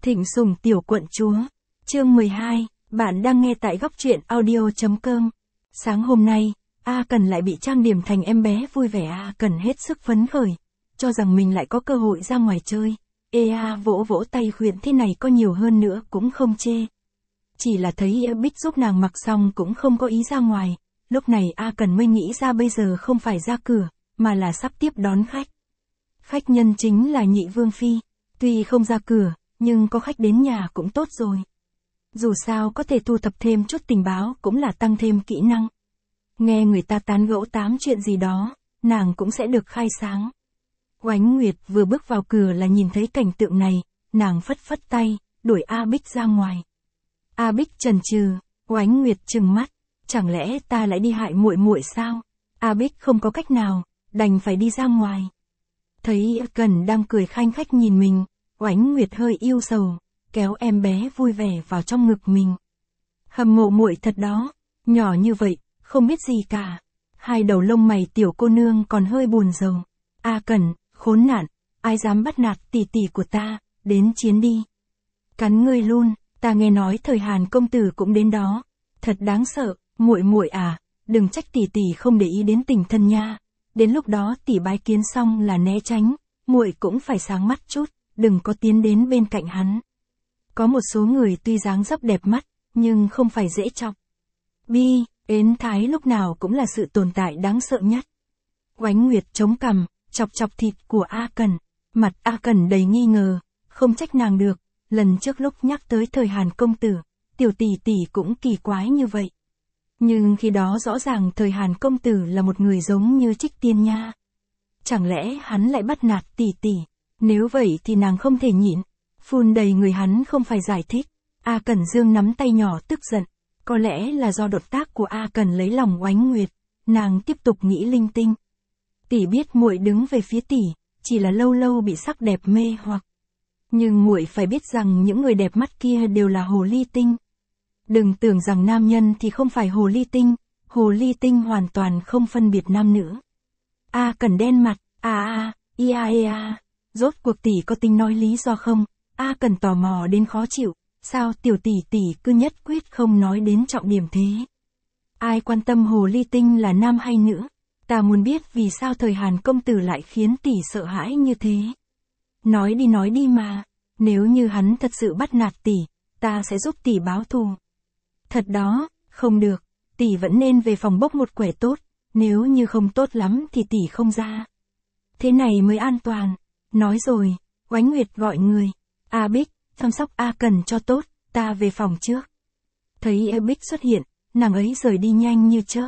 Thịnh Sủng tiểu quận chúa. Chương 12, bạn đang nghe tại góc truyện audio.com. Sáng hôm nay, A Cần lại bị trang điểm thành em bé vui vẻ. A Cần hết sức phấn khởi, cho rằng mình lại có cơ hội ra ngoài chơi. Ea vỗ vỗ tay khuyên thế này có nhiều hơn nữa cũng không chê. Chỉ là thấy Bích giúp nàng mặc xong cũng không có ý ra ngoài. Lúc này A Cần mới nghĩ ra bây giờ không phải ra cửa, mà là sắp tiếp đón khách. Khách nhân chính là Nhị Vương Phi. Tuy không ra cửa, nhưng có khách đến nhà cũng tốt rồi. Dù sao có thể thu thập thêm chút tình báo cũng là tăng thêm kỹ năng. Nghe người ta tán gẫu tám chuyện gì đó, nàng cũng sẽ được khai sáng. Oánh Nguyệt vừa bước vào cửa là nhìn thấy cảnh tượng này, nàng phất phất tay, đuổi A Bích ra ngoài. A Bích chần chừ, Oánh Nguyệt trừng mắt, chẳng lẽ ta lại đi hại muội muội sao? A Bích không có cách nào, đành phải đi ra ngoài. Thấy Cần đang cười khanh khách nhìn mình, Oánh Nguyệt hơi yêu sầu, kéo em bé vui vẻ vào trong ngực mình. Hâm mộ muội thật đó, nhỏ như vậy, không biết gì cả. Hai đầu lông mày tiểu cô nương còn hơi buồn rầu. A Cần, khốn nạn, ai dám bắt nạt tỷ tỷ của ta, đến chiến đi. Cắn ngươi luôn, ta nghe nói thời Hàn công tử cũng đến đó. Thật đáng sợ, muội muội à, đừng trách tỷ tỷ không để ý đến tình thân nha. Đến lúc đó tỷ bái kiến xong là né tránh, muội cũng phải sáng mắt chút, đừng có tiến đến bên cạnh hắn. Có một số người tuy dáng dấp đẹp mắt, nhưng không phải dễ chọc. Bi, ến thái lúc nào cũng là sự tồn tại đáng sợ nhất. Oánh Nguyệt chống cằm, chọc chọc thịt của A Cần. Mặt A Cần đầy nghi ngờ, không trách nàng được, lần trước lúc nhắc tới thời Hàn công tử, tiểu tỷ tỷ cũng kỳ quái như vậy. Nhưng khi đó rõ ràng thời Hàn công tử là một người giống như Trích Tiên nha. Chẳng lẽ hắn lại bắt nạt tỷ tỷ? Nếu vậy thì nàng không thể nhịn. Phun đầy người hắn không phải giải thích. A Cần dương nắm tay nhỏ tức giận. Có lẽ là do động tác của A Cần lấy lòng Oánh Nguyệt. Nàng tiếp tục nghĩ linh tinh. Tỷ biết muội đứng về phía tỷ, chỉ là lâu lâu bị sắc đẹp mê hoặc. Nhưng muội phải biết rằng những người đẹp mắt kia đều là hồ ly tinh. Đừng tưởng rằng nam nhân thì không phải hồ ly tinh hoàn toàn không phân biệt nam nữ. A Cần đen mặt, rốt cuộc tỷ có tính nói lý do không? A Cần tò mò đến khó chịu, sao tiểu tỷ tỷ cứ nhất quyết không nói đến trọng điểm thế? Ai quan tâm hồ ly tinh là nam hay nữ? Ta muốn biết vì sao thời Hàn công tử lại khiến tỷ sợ hãi như thế. Nói đi mà, nếu như hắn thật sự bắt nạt tỷ, ta sẽ giúp tỷ báo thù. Thật đó, không được, tỷ vẫn nên về phòng bốc một quẻ tốt, nếu như không tốt lắm thì tỷ không ra. Thế này mới an toàn. Nói rồi, Oánh Nguyệt gọi người. A Bích, chăm sóc A Cần cho tốt, ta về phòng trước. Thấy A Bích xuất hiện, nàng ấy rời đi nhanh như chớp.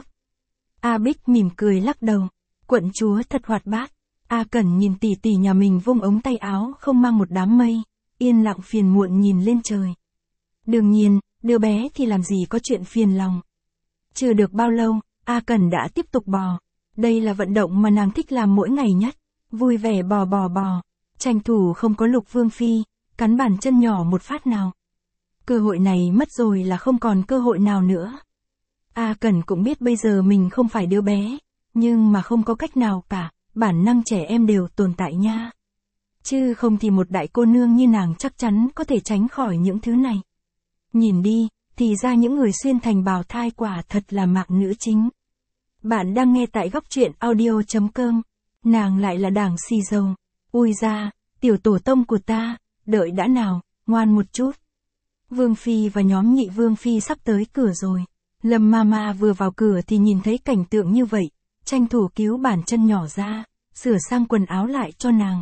A Bích mỉm cười lắc đầu, quận chúa thật hoạt bát. A Cần nhìn tỷ tỷ nhà mình vung ống tay áo không mang một đám mây, yên lặng phiền muộn nhìn lên trời. Đương nhiên, đứa bé thì làm gì có chuyện phiền lòng. Chưa được bao lâu, A Cần đã tiếp tục bò. Đây là vận động mà nàng thích làm mỗi ngày nhất. Vui vẻ bò. Tranh thủ không có Lục Vương Phi, cắn bàn chân nhỏ một phát nào. Cơ hội này mất rồi là không còn cơ hội nào nữa. A Cần cũng biết bây giờ mình không phải đứa bé, nhưng mà không có cách nào cả, bản năng trẻ em đều tồn tại nha. Chứ không thì một đại cô nương như nàng chắc chắn có thể tránh khỏi những thứ này. Nhìn đi, thì ra những người xuyên thành bào thai quả thật là mạng nữ chính. Bạn đang nghe tại góc truyện audio.com. Nàng lại là đảng xì dầu. Ui ra, tiểu tổ tông của ta, đợi đã nào, ngoan một chút. Vương Phi và nhóm Nhị Vương Phi sắp tới cửa rồi. Lâm Mama vừa vào cửa thì nhìn thấy cảnh tượng như vậy, tranh thủ cứu bàn chân nhỏ ra, sửa sang quần áo lại cho nàng.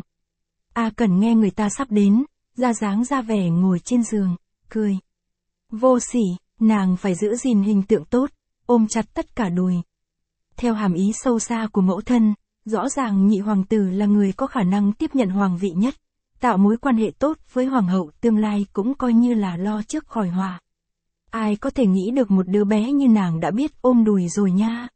A Cần nghe người ta sắp đến, ra dáng ra vẻ ngồi trên giường, cười. Vô sỉ, nàng phải giữ gìn hình tượng tốt, ôm chặt tất cả đùi. Theo hàm ý sâu xa của mẫu thân, rõ ràng nhị hoàng tử là người có khả năng tiếp nhận hoàng vị nhất, tạo mối quan hệ tốt với hoàng hậu tương lai cũng coi như là lo trước khỏi họa. Ai có thể nghĩ được một đứa bé như nàng đã biết ôm đùi rồi nha.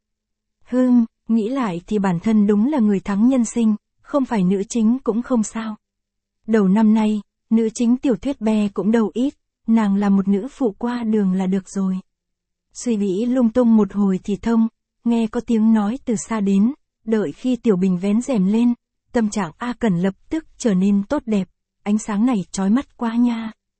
Nghĩ lại thì bản thân đúng là người thắng nhân sinh, không phải nữ chính cũng không sao. Đầu năm nay, nữ chính tiểu thuyết bè cũng đâu ít, nàng là một nữ phụ qua đường là được rồi. Suy nghĩ lung tung một hồi thì thông, nghe có tiếng nói từ xa đến, đợi khi Tiểu Bình vén rèm lên, tâm trạng A Cần lập tức trở nên tốt đẹp, ánh sáng này chói mắt quá nha.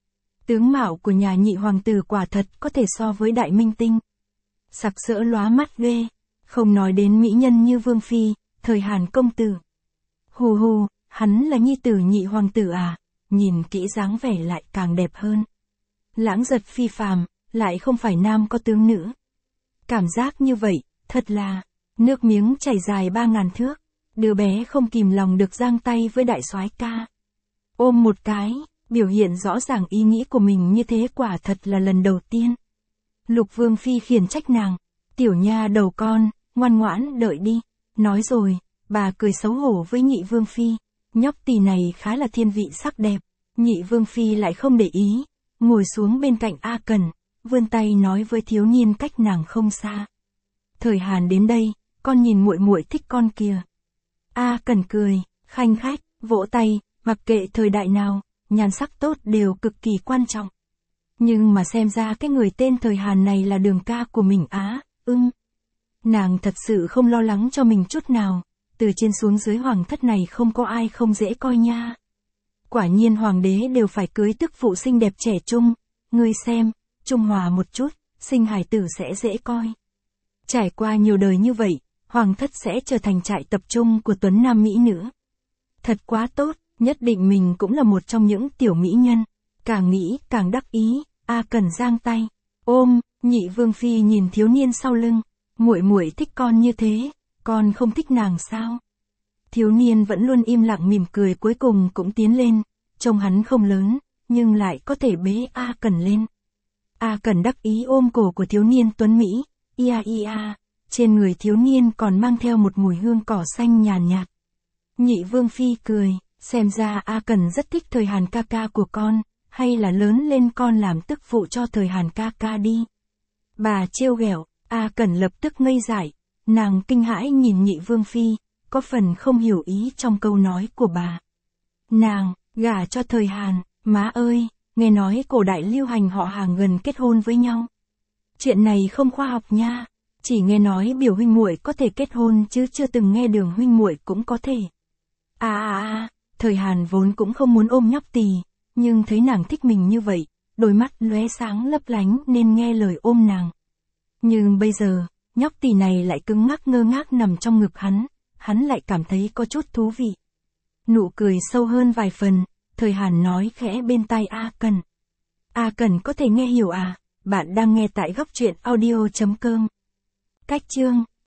Tướng mạo của nhà nhị hoàng tử quả thật có thể so với đại minh tinh. Sặc sỡ lóa mắt ghê, không nói đến mỹ nhân như Vương Phi, thời Hàn công tử. Hù hù, hắn là nhi tử nhị hoàng tử à, nhìn kỹ dáng vẻ lại càng đẹp hơn. Lãng giật phi phàm, lại không phải nam có tướng nữ. Cảm giác như vậy, thật là, nước miếng chảy dài 3.000 thước, đứa bé không kìm lòng được giang tay với đại soái ca. Ôm một cái, biểu hiện rõ ràng ý nghĩ của mình như thế quả thật là lần đầu tiên. Lục Vương Phi khiển trách nàng, tiểu nha đầu con, ngoan ngoãn đợi đi, nói rồi, bà cười xấu hổ với nhị Vương Phi, nhóc tỳ này khá là thiên vị sắc đẹp, nhị Vương Phi lại không để ý, ngồi xuống bên cạnh A Cẩn, vươn tay nói với thiếu niên cách nàng không xa. Thời Hàn đến đây, con nhìn muội muội thích con kìa. A Cẩn cười, khanh khách, vỗ tay, mặc kệ thời đại nào, nhan sắc tốt đều cực kỳ quan trọng. Nhưng mà xem ra cái người tên Thời Hàn này là đường ca của mình á, Nàng thật sự không lo lắng cho mình chút nào, từ trên xuống dưới hoàng thất này không có ai không dễ coi nha. Quả nhiên hoàng đế đều phải cưới tức phụ xinh đẹp trẻ trung, ngươi xem, trung hòa một chút, sinh hài tử sẽ dễ coi. Trải qua nhiều đời như vậy, hoàng thất sẽ trở thành trại tập trung của tuấn nam mỹ nữ. Thật quá tốt, nhất định mình cũng là một trong những tiểu mỹ nhân. Càng nghĩ càng đắc ý, A Cẩn giang tay, ôm, nhị Vương Phi nhìn thiếu niên sau lưng, muội muội thích con như thế, con không thích nàng sao? Thiếu niên vẫn luôn im lặng mỉm cười cuối cùng cũng tiến lên, trông hắn không lớn, nhưng lại có thể bế A Cẩn lên. A Cẩn đắc ý ôm cổ của thiếu niên tuấn Mỹ, ia ia, trên người thiếu niên còn mang theo một mùi hương cỏ xanh nhàn nhạt. Nhị Vương Phi cười, xem ra A Cẩn rất thích Thời Hàn ca ca của con, hay là lớn lên con làm tức phụ cho Thời Hàn ca ca đi. Bà trêu ghẹo, A Cẩn lập tức ngây dại, nàng kinh hãi nhìn nhị Vương Phi, có phần không hiểu ý trong câu nói của bà. Nàng, gả cho Thời Hàn, má ơi, nghe nói cổ đại lưu hành họ hàng gần kết hôn với nhau. Chuyện này không khoa học nha, chỉ nghe nói biểu huynh muội có thể kết hôn chứ chưa từng nghe đường huynh muội cũng có thể. Thời Hàn vốn cũng không muốn ôm nhóc tỳ, nhưng thấy nàng thích mình như vậy, đôi mắt lóe sáng lấp lánh nên nghe lời ôm nàng. Nhưng bây giờ, nhóc tỳ này lại cứng ngắc ngơ ngác nằm trong ngực hắn lại cảm thấy có chút thú vị. Nụ cười sâu hơn vài phần, Thời Hàn nói khẽ bên tai A Cẩn. A Cẩn có thể nghe hiểu à, bạn đang nghe tại góc truyện audio.com. Cách chương